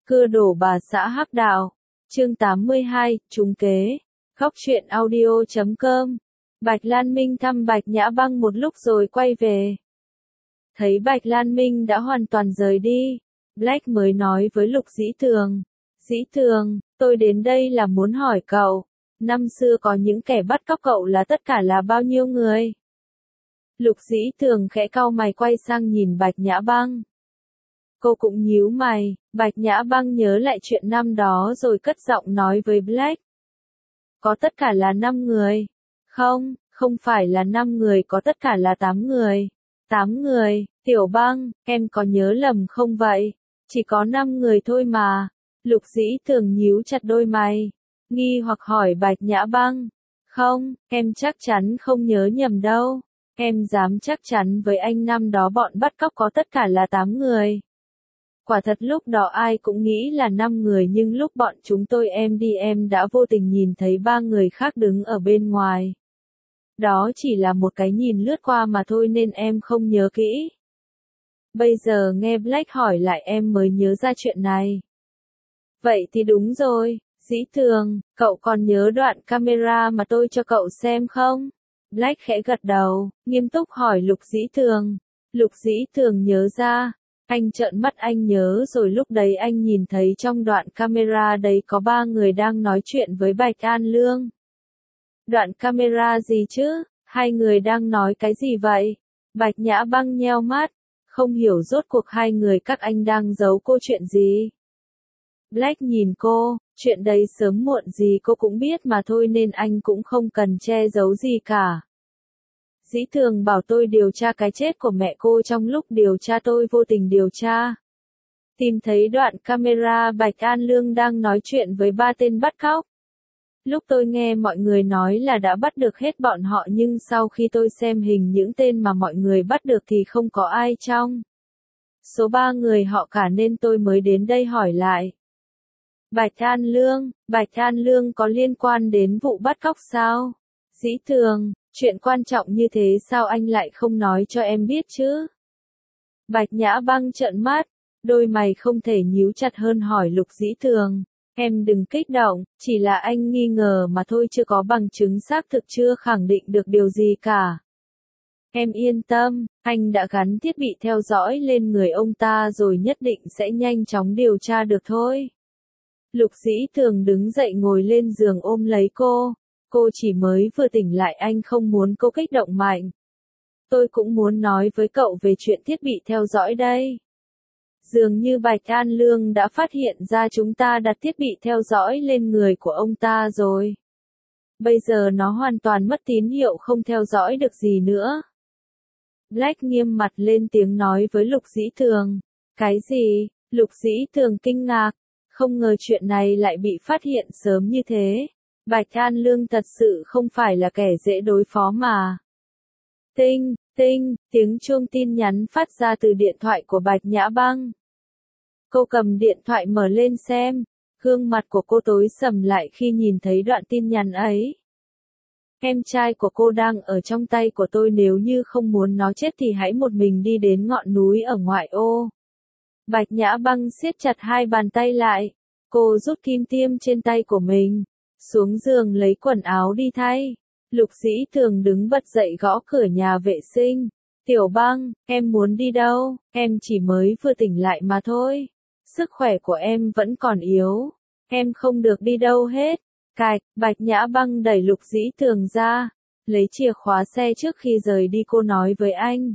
Cưa đổ bà xã Hắc Đạo. Chương 82, trúng kế. Góc truyện audio.com. Bạch Lan Minh thăm Bạch Nhã Băng một lúc rồi quay về. Thấy Bạch Lan Minh đã hoàn toàn rời đi, Black mới nói với Lục Dĩ Tường. Dĩ Tường, tôi đến đây là muốn hỏi cậu, năm xưa có những kẻ bắt cóc cậu là tất cả là bao nhiêu người? Lục Dĩ Tường khẽ cau mày quay sang nhìn Bạch Nhã Băng. Cô cũng nhíu mày, Bạch Nhã Băng nhớ lại chuyện năm đó rồi cất giọng nói với Black. Có tất cả là 5 người. Không, không phải là 5 người, có tất cả là 8 người. 8 người, Tiểu Băng, em có nhớ lầm không vậy? Chỉ có 5 người thôi mà. Lục Dĩ Tường nhíu chặt đôi mày, nghi hoặc hỏi Bạch Nhã Băng. Không, em chắc chắn không nhớ nhầm đâu. Em dám chắc chắn với anh năm đó bọn bắt cóc có tất cả là 8 người. Quả thật lúc đó ai cũng nghĩ là 5 người, nhưng lúc bọn chúng tôi đi em đã vô tình nhìn thấy 3 người khác đứng ở bên ngoài. Đó chỉ là một cái nhìn lướt qua mà thôi nên em không nhớ kỹ. Bây giờ nghe Black hỏi lại em mới nhớ ra chuyện này. Vậy thì đúng rồi, Dĩ Tường, cậu còn nhớ đoạn camera mà tôi cho cậu xem không? Black khẽ gật đầu, nghiêm túc hỏi Lục Dĩ Tường. Lục Dĩ Tường nhớ ra. Anh trợn mắt, anh nhớ rồi, lúc đấy anh nhìn thấy trong đoạn camera đấy có 3 người đang nói chuyện với Bạch An Lương. Đoạn camera gì chứ? 2 người đang nói cái gì vậy? Bạch Nhã Băng nheo mắt, không hiểu rốt cuộc 2 người các anh đang giấu cô chuyện gì. Black nhìn cô, chuyện đấy sớm muộn gì cô cũng biết mà thôi nên anh cũng không cần che giấu gì cả. Dĩ Tường bảo tôi điều tra cái chết của mẹ cô, trong lúc điều tra tôi vô tình điều tra. Tìm thấy đoạn camera Bạch An Lương đang nói chuyện với 3 tên bắt cóc. Lúc tôi nghe mọi người nói là đã bắt được hết bọn họ, nhưng sau khi tôi xem hình những tên mà mọi người bắt được thì không có ai trong số 3 người họ cả nên tôi mới đến đây hỏi lại. Bạch An Lương có liên quan đến vụ bắt cóc sao? Dĩ Tường, chuyện quan trọng như thế sao anh lại không nói cho em biết chứ? Bạch Nhã Băng trợn mắt, đôi mày không thể nhíu chặt hơn hỏi Lục Dĩ Tường. Em đừng kích động, chỉ là anh nghi ngờ mà thôi, chưa có bằng chứng xác thực, chưa khẳng định được điều gì cả. Em yên tâm, anh đã gắn thiết bị theo dõi lên người ông ta rồi, nhất định sẽ nhanh chóng điều tra được thôi. Lục Dĩ Tường đứng dậy ngồi lên giường ôm lấy cô. Cô chỉ mới vừa tỉnh lại, anh không muốn cô kích động mạnh. Tôi cũng muốn nói với cậu về chuyện thiết bị theo dõi đây. Dường như Bạch An Lương đã phát hiện ra chúng ta đặt thiết bị theo dõi lên người của ông ta rồi. Bây giờ nó hoàn toàn mất tín hiệu, không theo dõi được gì nữa. Black nghiêm mặt lên tiếng nói với Lục Dĩ Tường. Cái gì? Lục Dĩ Tường kinh ngạc. Không ngờ chuyện này lại bị phát hiện sớm như thế. Bạch An Lương thật sự không phải là kẻ dễ đối phó mà. Tinh, tiếng chuông tin nhắn phát ra từ điện thoại của Bạch Nhã Băng. Cô cầm điện thoại mở lên xem, gương mặt của cô tối sầm lại khi nhìn thấy đoạn tin nhắn ấy. Em trai của cô đang ở trong tay của tôi, nếu như không muốn nó chết thì hãy một mình đi đến ngọn núi ở ngoại ô. Bạch Nhã Băng siết chặt 2 bàn tay lại, cô rút kim tiêm trên tay của mình, xuống giường lấy quần áo đi thay. Lục Dĩ Tường đứng bật dậy gõ cửa nhà vệ sinh. Tiểu Băng, em muốn đi đâu? Em chỉ mới vừa tỉnh lại mà thôi. Sức khỏe của em vẫn còn yếu. Em không được đi đâu hết. Cạch, Bạch Nhã Băng đẩy Lục Dĩ Tường ra, lấy chìa khóa xe trước khi rời đi. Cô nói với anh.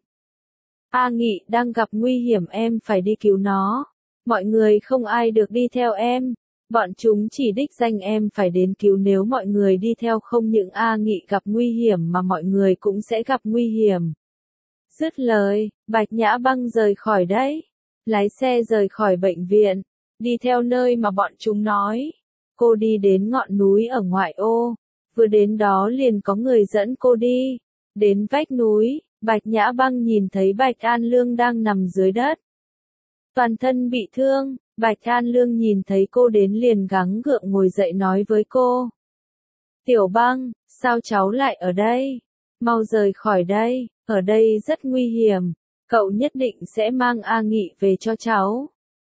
A Nghị đang gặp nguy hiểm, em phải đi cứu nó. Mọi người không ai được đi theo em. Bọn chúng chỉ đích danh em phải đến cứu, nếu mọi người đi theo không những A Nghị gặp nguy hiểm mà mọi người cũng sẽ gặp nguy hiểm. Dứt lời, Bạch Nhã Băng rời khỏi đấy. Lái xe rời khỏi bệnh viện, đi theo nơi mà bọn chúng nói. Cô đi đến ngọn núi ở ngoại ô. Vừa đến đó liền có người dẫn cô đi. Đến vách núi, Bạch Nhã Băng nhìn thấy Bạch An Lương đang nằm dưới đất. Toàn thân bị thương. Bạch An Lương nhìn thấy cô đến liền gắng gượng ngồi dậy nói với cô. Tiểu Băng, sao cháu lại ở đây? Mau rời khỏi đây, ở đây rất nguy hiểm. Cậu nhất định sẽ mang A Nghị về cho cháu.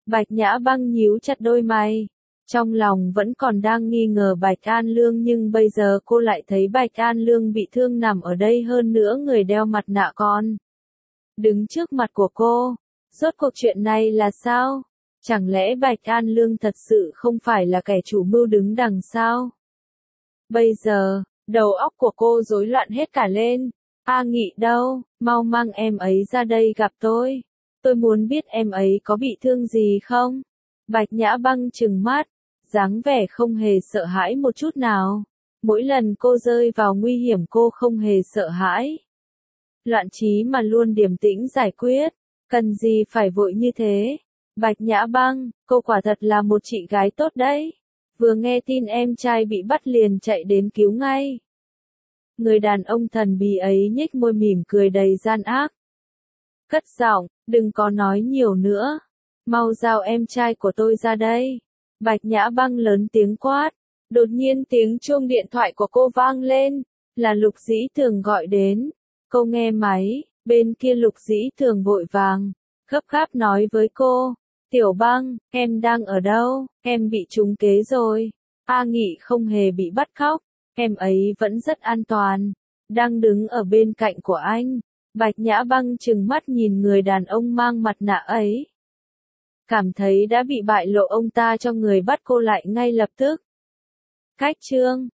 Bạch Nhã Băng nhíu chặt đôi mày. Trong lòng vẫn còn đang nghi ngờ Bạch An Lương nhưng bây giờ cô lại thấy Bạch An Lương bị thương nằm ở đây hơn nữa người đeo mặt nạ con. Đứng trước mặt của cô. Rốt cuộc chuyện này là sao? Chẳng lẽ Bạch An Lương thật sự không phải là kẻ chủ mưu đứng đằng sau? Bây giờ, đầu óc của cô rối loạn hết cả lên. A Nghị đâu? Mau mang em ấy ra đây gặp tôi. Tôi muốn biết em ấy có bị thương gì không? Bạch Nhã Băng trừng mắt, dáng vẻ không hề sợ hãi một chút nào. Mỗi lần cô rơi vào nguy hiểm cô không hề sợ hãi. Loạn trí mà luôn điềm tĩnh giải quyết, cần gì phải vội như thế? Bạch Nhã Băng, cô quả thật là một chị gái tốt đấy. Vừa nghe tin em trai bị bắt liền chạy đến cứu ngay. Người đàn ông thần bí ấy nhếch môi mỉm cười đầy gian ác. Cất giọng, đừng có nói nhiều nữa. Mau giao em trai của tôi ra đây. Bạch Nhã Băng lớn tiếng quát. Đột nhiên tiếng chuông điện thoại của cô vang lên. Là Lục Dĩ Thường gọi đến. Cô nghe máy, bên kia Lục Dĩ Thường vội vàng, gấp gáp nói với cô. Tiểu Băng, em đang ở đâu? Em bị trúng kế rồi. A Nghị không hề bị bắt cóc. Em ấy vẫn rất an toàn. Đang đứng ở bên cạnh của anh. Bạch Nhã Băng trừng mắt nhìn người đàn ông mang mặt nạ ấy. Cảm thấy đã bị bại lộ ông ta cho người bắt cô lại ngay lập tức. Cách chương